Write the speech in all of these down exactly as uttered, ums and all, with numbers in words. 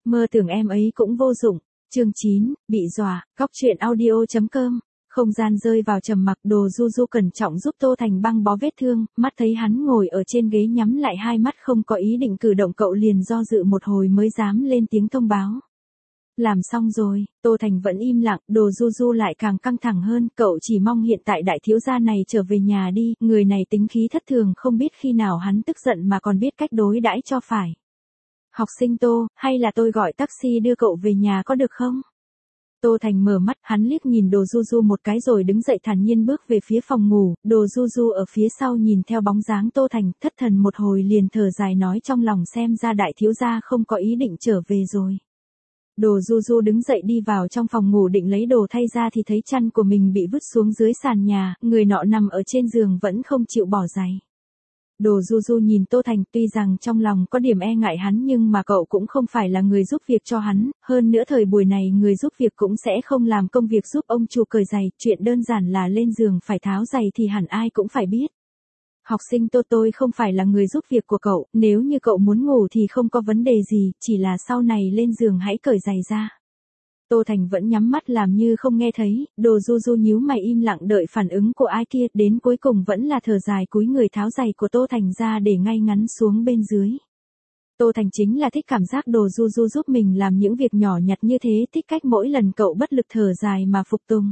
Mơ tưởng em ấy cũng vô dụng. Chương chín, bị dọa, góc truyện audio chấm com. Không gian rơi vào trầm mặc, Đồ Du Du cẩn trọng giúp Tô Thành băng bó vết thương, mắt thấy hắn ngồi ở trên ghế nhắm lại hai mắt không có ý định cử động, cậu liền do dự một hồi mới dám lên tiếng thông báo. Làm xong rồi, Tô Thành vẫn im lặng, Đồ Du Du lại càng căng thẳng hơn, cậu chỉ mong hiện tại đại thiếu gia này trở về nhà đi, người này tính khí thất thường, không biết khi nào hắn tức giận mà còn biết cách đối đãi cho phải. Học sinh Tô, hay là tôi gọi taxi đưa cậu về nhà có được không? Tô Thành mở mắt, hắn liếc nhìn Đồ Du Du một cái rồi đứng dậy thản nhiên bước về phía phòng ngủ, Đồ Du Du ở phía sau nhìn theo bóng dáng Tô Thành, thất thần một hồi liền thở dài nói trong lòng xem ra đại thiếu gia không có ý định trở về rồi. Đồ Du Du đứng dậy đi vào trong phòng ngủ định lấy đồ thay ra thì thấy chăn của mình bị vứt xuống dưới sàn nhà, người nọ nằm ở trên giường vẫn không chịu bỏ giày. Đồ Du Du nhìn Tô Thành, tuy rằng trong lòng có điểm e ngại hắn nhưng mà cậu cũng không phải là người giúp việc cho hắn, hơn nữa thời buổi này người giúp việc cũng sẽ không làm công việc giúp ông chủ cởi giày, chuyện đơn giản là lên giường phải tháo giày thì hẳn ai cũng phải biết. Học sinh Tô, tôi không phải là người giúp việc của cậu, nếu như cậu muốn ngủ thì không có vấn đề gì, chỉ là sau này lên giường hãy cởi giày ra. Tô Thành vẫn nhắm mắt làm như không nghe thấy, Đồ Du Du nhíu mày im lặng đợi phản ứng của ai kia, đến cuối cùng vẫn là thở dài cúi người tháo giày của Tô Thành ra để ngay ngắn xuống bên dưới. Tô Thành chính là thích cảm giác Đồ Du Du giúp mình làm những việc nhỏ nhặt như thế, thích cách mỗi lần cậu bất lực thở dài mà phục tùng.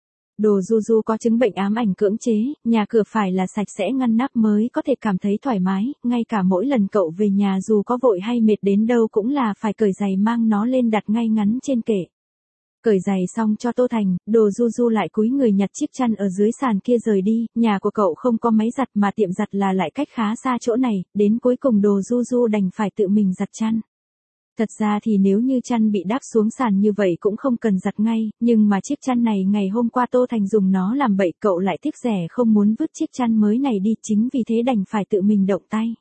Đồ Du Du có chứng bệnh ám ảnh cưỡng chế, nhà cửa phải là sạch sẽ ngăn nắp mới có thể cảm thấy thoải mái, ngay cả mỗi lần cậu về nhà dù có vội hay mệt đến đâu cũng là phải cởi giày mang nó lên đặt ngay ngắn trên kệ. Cởi giày xong cho Tô Thành, Đồ Du Du lại cúi người nhặt chiếc chăn ở dưới sàn kia rời đi, nhà của cậu không có máy giặt mà tiệm giặt là lại cách khá xa chỗ này, đến cuối cùng Đồ Du Du đành phải tự mình giặt chăn. Thật ra thì nếu như chăn bị đáp xuống sàn như vậy cũng không cần giặt ngay, nhưng mà chiếc chăn này ngày hôm qua Tô Thành dùng nó làm bậy, cậu lại tiếc rẻ không muốn vứt chiếc chăn mới này đi, chính vì thế đành phải tự mình động tay.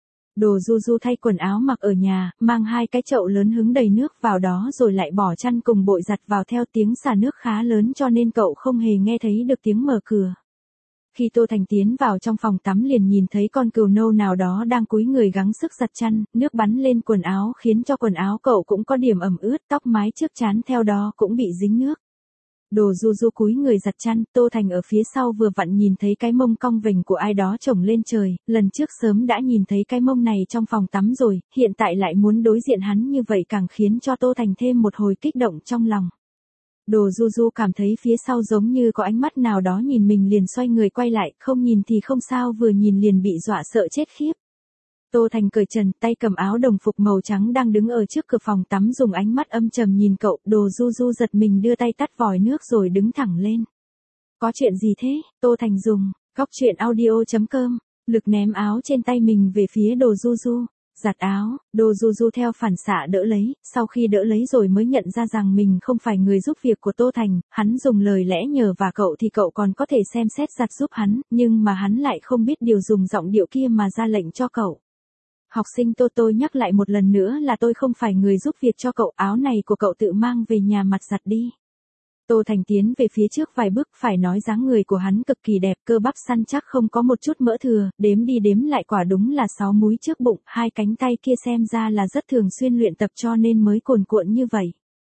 Đồ Du Du thay quần áo mặc ở nhà, mang hai cái chậu lớn hứng đầy nước vào đó rồi lại bỏ chăn cùng bội giặt vào, theo tiếng xả nước khá lớn cho nên cậu không hề nghe thấy được tiếng mở cửa. Khi Tô Thành tiến vào trong phòng tắm liền nhìn thấy con cừu nâu nào đó đang cúi người gắng sức giặt chăn, nước bắn lên quần áo khiến cho quần áo cậu cũng có điểm ẩm ướt, tóc mái trước trán theo đó cũng bị dính nước. Đồ Du Du cúi người giặt chăn, Tô Thành ở phía sau vừa vặn nhìn thấy cái mông cong vềnh của ai đó chổng lên trời, lần trước sớm đã nhìn thấy cái mông này trong phòng tắm rồi, hiện tại lại muốn đối diện hắn như vậy càng khiến cho Tô Thành thêm một hồi kích động trong lòng. Đồ Du Du cảm thấy phía sau giống như có ánh mắt nào đó nhìn mình liền xoay người quay lại, không nhìn thì không sao, vừa nhìn liền bị dọa sợ chết khiếp. Tô Thành cởi trần, tay cầm áo đồng phục màu trắng đang đứng ở trước cửa phòng tắm dùng ánh mắt âm trầm nhìn cậu, Đồ Du Du giật mình đưa tay tắt vòi nước rồi đứng thẳng lên. Có chuyện gì thế? Tô Thành dùng, góc truyện audio chấm com, lực ném áo trên tay mình về phía Đồ Du Du. Giặt áo, Đồ Du Du theo phản xạ đỡ lấy, sau khi đỡ lấy rồi mới nhận ra rằng mình không phải người giúp việc của Tô Thành, hắn dùng lời lẽ nhờ và cậu thì cậu còn có thể xem xét giặt giúp hắn, nhưng mà hắn lại không biết điều dùng giọng điệu kia mà ra lệnh cho cậu. Học sinh Tô, tôi nhắc lại một lần nữa là tôi không phải người giúp việc cho cậu, áo này của cậu tự mang về nhà mặt giặt đi. Tô Thành tiến về phía trước vài bước, phải nói dáng người của hắn cực kỳ đẹp, cơ bắp săn chắc không có một chút mỡ thừa, đếm đi đếm lại quả đúng là sáu múi trước bụng, hai cánh tay kia xem ra là rất thường xuyên luyện tập cho nên mới cuồn cuộn như vậy.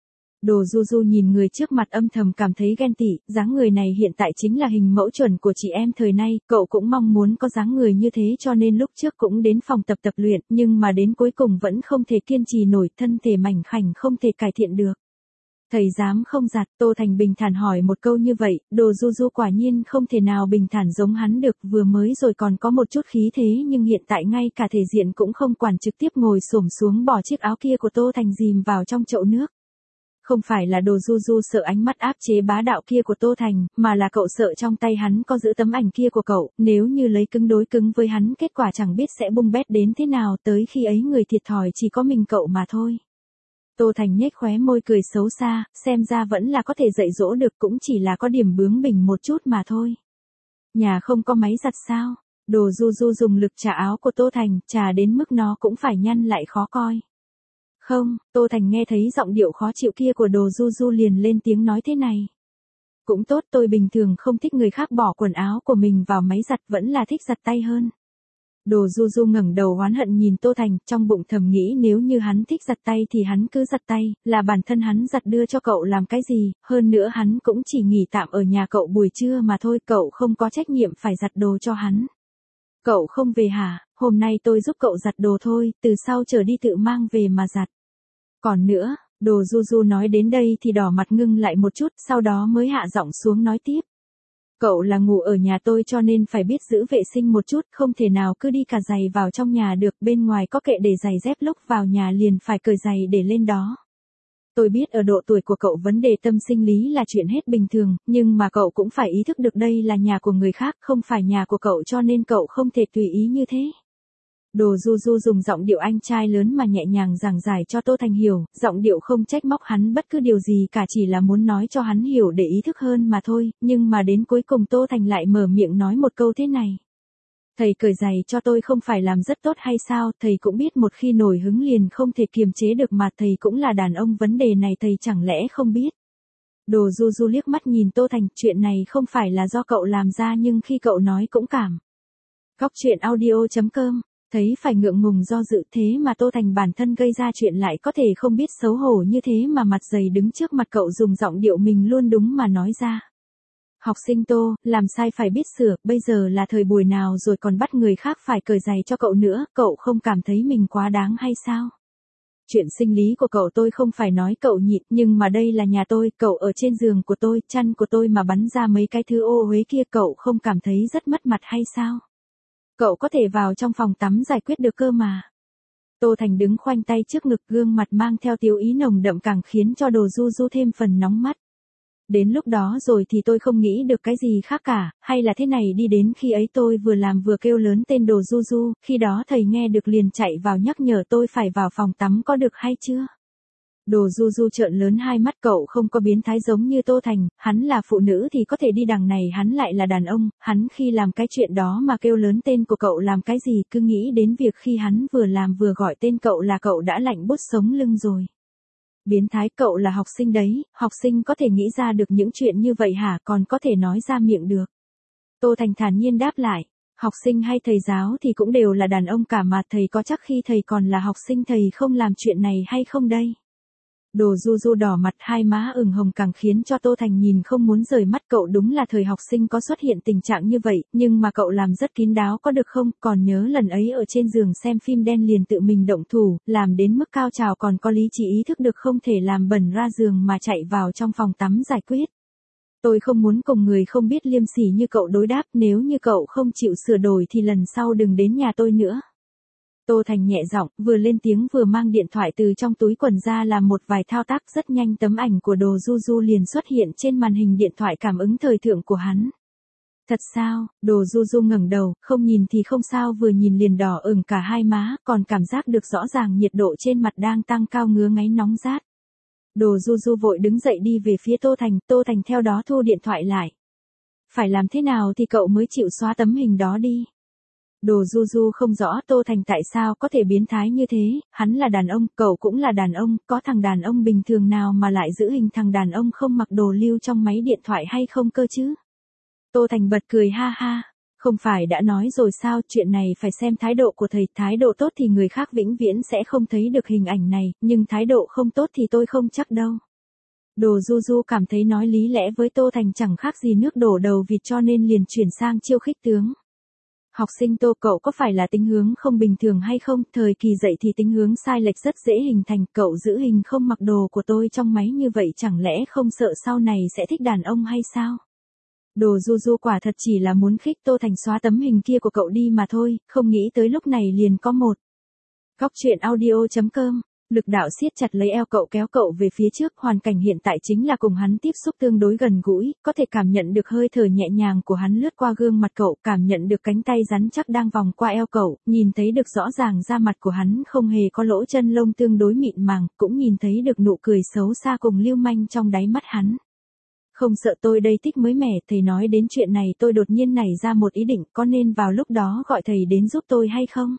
Đồ Du Du nhìn người trước mặt âm thầm cảm thấy ghen tị, dáng người này hiện tại chính là hình mẫu chuẩn của chị em thời nay, cậu cũng mong muốn có dáng người như thế cho nên lúc trước cũng đến phòng tập tập luyện, nhưng mà đến cuối cùng vẫn không thể kiên trì nổi, thân thể mảnh khảnh không thể cải thiện được. Thầy dám không giặt? Tô Thành bình thản hỏi một câu như vậy, Đồ Du Du quả nhiên không thể nào bình thản giống hắn được, vừa mới rồi còn có một chút khí thế nhưng hiện tại ngay cả thể diện cũng không quản, trực tiếp ngồi xổm xuống bỏ chiếc áo kia của Tô Thành dìm vào trong chậu nước. Không phải là Đồ Du Du sợ ánh mắt áp chế bá đạo kia của Tô Thành, mà là cậu sợ trong tay hắn có giữ tấm ảnh kia của cậu, nếu như lấy cứng đối cứng với hắn kết quả chẳng biết sẽ bung bét đến thế nào, tới khi ấy người thiệt thòi chỉ có mình cậu mà thôi. Tô Thành nhếch khóe môi cười xấu xa, xem ra vẫn là có thể dạy dỗ được, cũng chỉ là có điểm bướng bỉnh một chút mà thôi. Nhà không có máy giặt sao? Đồ Du Du dùng lực chà áo của Tô Thành, chà đến mức nó cũng phải nhăn lại khó coi. Không, Tô Thành nghe thấy giọng điệu khó chịu kia của Đồ Du Du liền lên tiếng nói thế này. Cũng tốt, tôi bình thường không thích người khác bỏ quần áo của mình vào máy giặt, vẫn là thích giặt tay hơn. Đồ Du Du ngẩng đầu oán hận nhìn Tô Thành, trong bụng thầm nghĩ nếu như hắn thích giặt tay thì hắn cứ giặt tay, là bản thân hắn giặt đưa cho cậu làm cái gì, hơn nữa hắn cũng chỉ nghỉ tạm ở nhà cậu buổi trưa mà thôi, cậu không có trách nhiệm phải giặt đồ cho hắn. Cậu không về hả, hôm nay tôi giúp cậu giặt đồ thôi, từ sau trở đi tự mang về mà giặt. Còn nữa, Đồ Du Du nói đến đây thì đỏ mặt ngưng lại một chút, sau đó mới hạ giọng xuống nói tiếp. Cậu là ngủ ở nhà tôi cho nên phải biết giữ vệ sinh một chút, không thể nào cứ đi cả giày vào trong nhà được, bên ngoài có kệ để giày dép, lúc vào nhà liền phải cởi giày để lên đó. Tôi biết ở độ tuổi của cậu vấn đề tâm sinh lý là chuyện hết bình thường, nhưng mà cậu cũng phải ý thức được đây là nhà của người khác, không phải nhà của cậu, cho nên cậu không thể tùy ý như thế. Đồ Du Du dùng giọng điệu anh trai lớn mà nhẹ nhàng giảng giải cho Tô Thành hiểu, giọng điệu không trách móc hắn bất cứ điều gì cả, chỉ là muốn nói cho hắn hiểu để ý thức hơn mà thôi, nhưng mà đến cuối cùng Tô Thành lại mở miệng nói một câu thế này. Thầy cởi giày cho tôi không phải làm rất tốt hay sao, thầy cũng biết một khi nổi hứng liền không thể kiềm chế được mà, thầy cũng là đàn ông, vấn đề này thầy chẳng lẽ không biết. Đồ Du Du liếc mắt nhìn Tô Thành, chuyện này không phải là do cậu làm ra nhưng khi cậu nói cũng cảm. Góc truyện audio chấm com Thấy phải ngượng ngùng do dự, thế mà Tô Thành bản thân gây ra chuyện lại có thể không biết xấu hổ như thế mà mặt dày đứng trước mặt cậu dùng giọng điệu mình luôn đúng mà nói ra. Học sinh Tô, làm sai phải biết sửa, bây giờ là thời buổi nào rồi còn bắt người khác phải cởi giày cho cậu nữa, cậu không cảm thấy mình quá đáng hay sao? Chuyện sinh lý của cậu tôi không phải nói cậu nhịn, nhưng mà đây là nhà tôi, cậu ở trên giường của tôi, chăn của tôi mà bắn ra mấy cái thứ ô uế kia, cậu không cảm thấy rất mất mặt hay sao? Cậu có thể vào trong phòng tắm giải quyết được cơ mà. Tô Thành đứng khoanh tay trước ngực, gương mặt mang theo tiêu ý nồng đậm càng khiến cho Đồ Du Du thêm phần nóng mắt. Đến lúc đó rồi thì tôi không nghĩ được cái gì khác cả, hay là thế này đi, đến khi ấy tôi vừa làm vừa kêu lớn tên Đồ Du Du, khi đó thầy nghe được liền chạy vào nhắc nhở tôi phải vào phòng tắm có được hay chưa? Đồ Du Du trợn lớn hai mắt, cậu không có biến thái giống như Tô Thành, hắn là phụ nữ thì có thể đi đằng này, hắn lại là đàn ông, hắn khi làm cái chuyện đó mà kêu lớn tên của cậu làm cái gì, cứ nghĩ đến việc khi hắn vừa làm vừa gọi tên cậu là cậu đã lạnh buốt sống lưng rồi. Biến thái, cậu là học sinh đấy, học sinh có thể nghĩ ra được những chuyện như vậy hả, còn có thể nói ra miệng được. Tô Thành thản nhiên đáp lại, học sinh hay thầy giáo thì cũng đều là đàn ông cả mà, thầy có chắc khi thầy còn là học sinh thầy không làm chuyện này hay không đây? Đồ Du Du đỏ mặt, hai má ửng hồng càng khiến cho Tô Thành nhìn không muốn rời mắt, cậu đúng là thời học sinh có xuất hiện tình trạng như vậy, nhưng mà cậu làm rất kín đáo có được không, còn nhớ lần ấy ở trên giường xem phim đen liền tự mình động thủ, làm đến mức cao trào còn có lý trí ý thức được không thể làm bẩn ra giường mà chạy vào trong phòng tắm giải quyết. Tôi không muốn cùng người không biết liêm sỉ như cậu đối đáp, nếu như cậu không chịu sửa đổi thì lần sau đừng đến nhà tôi nữa. Tô Thành nhẹ giọng, vừa lên tiếng vừa mang điện thoại từ trong túi quần ra làm một vài thao tác, rất nhanh tấm ảnh của Đồ Du Du liền xuất hiện trên màn hình điện thoại cảm ứng thời thượng của hắn. Thật sao? Đồ Du Du ngẩng đầu, không nhìn thì không sao, vừa nhìn liền đỏ ửng cả hai má, còn cảm giác được rõ ràng nhiệt độ trên mặt đang tăng cao, ngứa ngáy nóng rát. Đồ Du Du vội đứng dậy đi về phía Tô Thành, Tô Thành theo đó thu điện thoại lại. Phải làm thế nào thì cậu mới chịu xóa tấm hình đó đi? Đồ Du Du không rõ Tô Thành tại sao có thể biến thái như thế, hắn là đàn ông, cậu cũng là đàn ông, có thằng đàn ông bình thường nào mà lại giữ hình thằng đàn ông không mặc đồ lưu trong máy điện thoại hay không cơ chứ? Tô Thành bật cười ha ha, không phải đã nói rồi sao, chuyện này phải xem thái độ của thầy, thái độ tốt thì người khác vĩnh viễn sẽ không thấy được hình ảnh này, nhưng thái độ không tốt thì tôi không chắc đâu. Đồ Du Du cảm thấy nói lý lẽ với Tô Thành chẳng khác gì nước đổ đầu vịt cho nên liền chuyển sang chiêu khích tướng. Học sinh Tô, cậu có phải là tính hướng không bình thường hay không? Thời kỳ dậy thì tính hướng sai lệch rất dễ hình thành, cậu giữ hình không mặc đồ của tôi trong máy như vậy chẳng lẽ không sợ sau này sẽ thích đàn ông hay sao? Đồ Du Du quả thật chỉ là muốn khích Tô Thành xóa tấm hình kia của cậu đi mà thôi, không nghĩ tới lúc này liền có một. Góc truyện audio chấm com Lực đạo siết chặt lấy eo cậu, kéo cậu về phía trước, hoàn cảnh hiện tại chính là cùng hắn tiếp xúc tương đối gần gũi, có thể cảm nhận được hơi thở nhẹ nhàng của hắn lướt qua gương mặt cậu, cảm nhận được cánh tay rắn chắc đang vòng qua eo cậu, nhìn thấy được rõ ràng da mặt của hắn không hề có lỗ chân lông tương đối mịn màng, cũng nhìn thấy được nụ cười xấu xa cùng lưu manh trong đáy mắt hắn. Không sợ tôi đây thích mới mẻ, thầy nói đến chuyện này tôi đột nhiên nảy ra một ý định, có nên vào lúc đó gọi thầy đến giúp tôi hay không?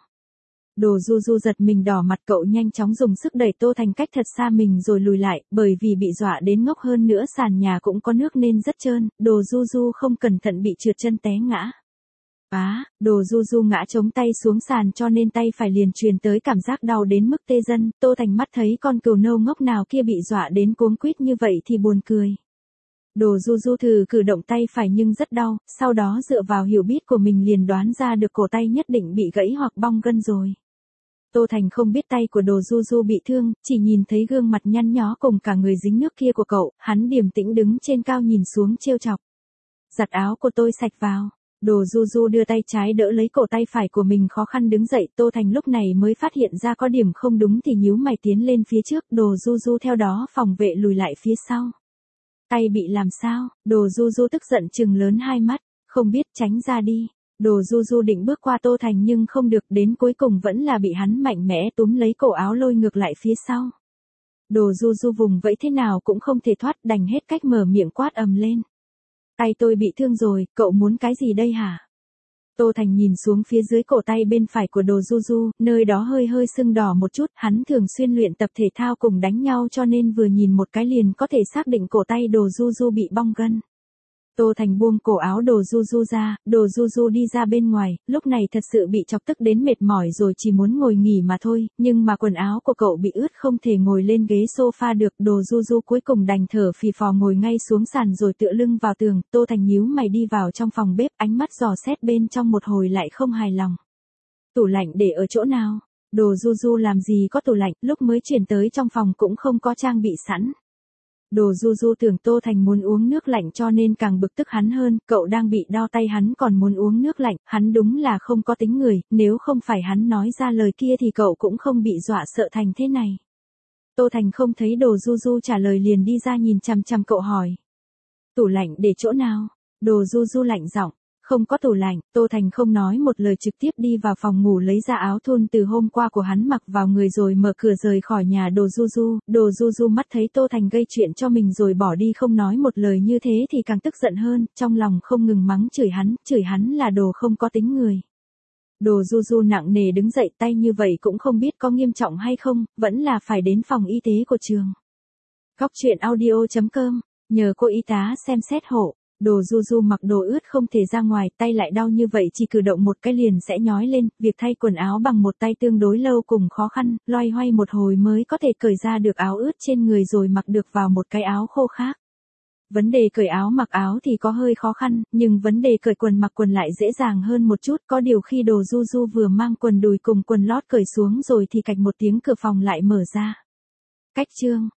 Đồ Du Du giật mình đỏ mặt, cậu nhanh chóng dùng sức đẩy Tô Thành cách thật xa mình rồi lùi lại, bởi vì bị dọa đến ngốc, hơn nữa sàn nhà cũng có nước nên rất trơn, Đồ Du Du không cẩn thận bị trượt chân té ngã. Á, đồ du du ngã chống tay xuống sàn cho nên tay phải liền truyền tới cảm giác đau đến mức tê dần. Tô Thành mắt thấy con cừu nâu ngốc nào kia bị dọa đến cuống quýt như vậy thì buồn cười. Đồ du du thử cử động tay phải nhưng rất đau, sau đó dựa vào hiểu biết của mình liền đoán ra được cổ tay nhất định bị gãy hoặc bong gân rồi. Tô Thành không biết tay của đồ du du bị thương, chỉ nhìn thấy gương mặt nhăn nhó cùng cả người dính nước kia của cậu, hắn điềm tĩnh đứng trên cao nhìn xuống trêu chọc. Giặt áo của tôi sạch vào. Đồ du du đưa tay trái đỡ lấy cổ tay phải của mình khó khăn đứng dậy. Tô Thành lúc này mới phát hiện ra có điểm không đúng thì nhíu mày tiến lên phía trước. Đồ du du theo đó phòng vệ lùi lại phía sau. Tay bị làm sao? Đồ du du tức giận trừng lớn hai mắt. Không biết, tránh ra đi. Đồ du du định bước qua Tô Thành nhưng không được, đến cuối cùng vẫn là bị hắn mạnh mẽ túm lấy cổ áo lôi ngược lại phía sau. Đồ du du vùng vẫy thế nào cũng không thể thoát, đành hết cách mở miệng quát ầm lên. Tay tôi bị thương rồi, cậu muốn cái gì đây hả? Tô Thành nhìn xuống phía dưới cổ tay bên phải của đồ du du, nơi đó hơi hơi sưng đỏ một chút, hắn thường xuyên luyện tập thể thao cùng đánh nhau cho nên vừa nhìn một cái liền có thể xác định cổ tay đồ du du bị bong gân. Tô Thành buông cổ áo đồ du du ra, đồ du du đi ra bên ngoài, lúc này thật sự bị chọc tức đến mệt mỏi rồi chỉ muốn ngồi nghỉ mà thôi, nhưng mà quần áo của cậu bị ướt không thể ngồi lên ghế sofa được, đồ du du cuối cùng đành thở phì phò ngồi ngay xuống sàn rồi tựa lưng vào tường. Tô Thành nhíu mày đi vào trong phòng bếp, ánh mắt dò xét bên trong một hồi lại không hài lòng. Tủ lạnh để ở chỗ nào? Đồ du du làm gì có tủ lạnh, lúc mới chuyển tới trong phòng cũng không có trang bị sẵn. Đồ du du tưởng Tô Thành muốn uống nước lạnh cho nên càng bực tức hắn hơn, cậu đang bị đau tay hắn còn muốn uống nước lạnh, hắn đúng là không có tính người, nếu không phải hắn nói ra lời kia thì cậu cũng không bị dọa sợ thành thế này. Tô Thành không thấy đồ du du trả lời liền đi ra nhìn chằm chằm cậu hỏi. Tủ lạnh để chỗ nào? Đồ du du lạnh giọng. Không có tủ lạnh. Tô Thành không nói một lời trực tiếp đi vào phòng ngủ lấy ra áo thun từ hôm qua của hắn mặc vào người rồi mở cửa rời khỏi nhà đồ du du. Đồ du du mắt thấy Tô Thành gây chuyện cho mình rồi bỏ đi không nói một lời như thế thì càng tức giận hơn, trong lòng không ngừng mắng chửi hắn, chửi hắn là đồ không có tính người. Đồ du du nặng nề đứng dậy, tay như vậy cũng không biết có nghiêm trọng hay không, vẫn là phải đến phòng y tế của trường. Góc truyện audio chấm com, nhờ cô y tá xem xét hộ. Đồ du du mặc đồ ướt không thể ra ngoài, tay lại đau như vậy chỉ cử động một cái liền sẽ nhói lên, việc thay quần áo bằng một tay tương đối lâu cùng khó khăn, loay hoay một hồi mới có thể cởi ra được áo ướt trên người rồi mặc được vào một cái áo khô khác. Vấn đề cởi áo mặc áo thì có hơi khó khăn, nhưng vấn đề cởi quần mặc quần lại dễ dàng hơn một chút, có điều khi đồ du du vừa mang quần đùi cùng quần lót cởi xuống rồi thì cạch một tiếng cửa phòng lại mở ra. Cách chương